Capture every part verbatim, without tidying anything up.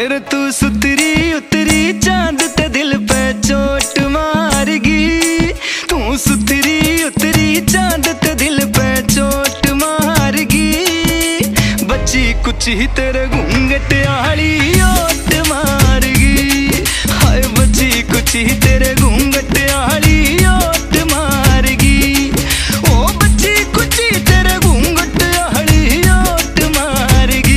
रे तू सुतरी उतरी चांद ते दिल पे चोट मारगी। तू सुतरी उतरी चांद ते दिल पे चोट मारगी। बच्ची कुछ ही तेरे घूंघट आली ओट मारगी। हाय बच्ची कुछ ही तेरे घूंघट आली ओट मारगी। ओ बच्ची कुछ ही तेरे घूंघट आली ओट मारगी।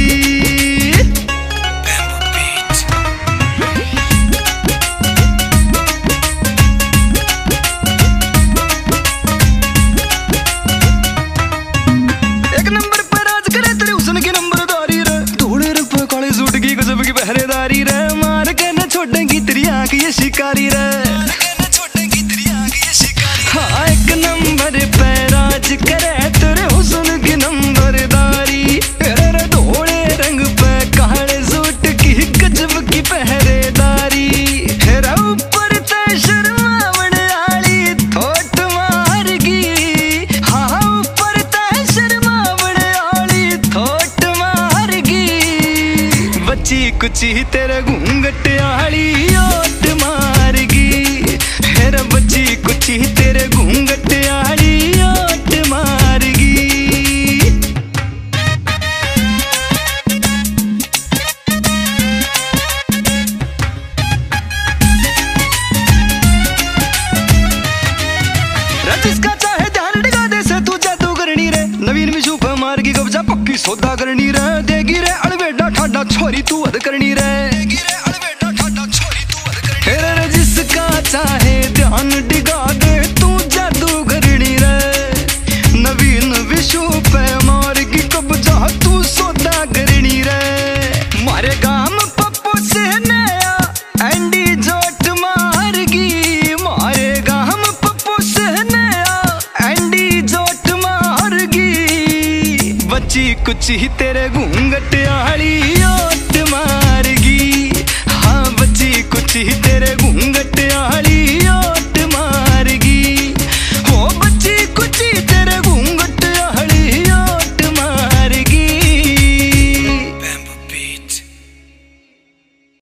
एक नंबर पर आज करे तेरे हुस्न की नंबरदारी रे। थोड़े रंग पे काले सूट की गजब की पहरेदारी रे। मार के न छोड़ेंगी तेरी आंख ये शिकारी रे। हाँ एक नंबर पे राज करे तेरे हुस्न की नंबरदारी रे। थोड़े रंग पे काले सूट की गजब की पहरेदारी रे। ऊपर ते शर्मावण आली थोट मारगी। हाँ ऊपर ते शर्मावण आली थोट मारगी। बच्ची कुछ ही तेरे घूंघट आली ओट मारगी। हेरा बच्ची कुछ ही तेरे घूंघट आली ओट मारगी। जिसका चाहे ध्यान डिगा दे से तू जादू करनी रे। नवीन विशु पे मार की कब्जा पक्की सौदा करनी रे। देगी रे अलबेडा ठाडा छोरी तू हद करनी रे। रे जिसका चाहे ध्यान डिगा दे तू जादू करनी रे। नवीन विशु पे मार की कब्जा तू सौदा करनी रे। मारे गाम पप्पू से नया एंडी जोट मारगी। मारे गाम पप्पू से नया एंडी जोट मारगी। बच्ची कुछ ही तेरे घूंघट आली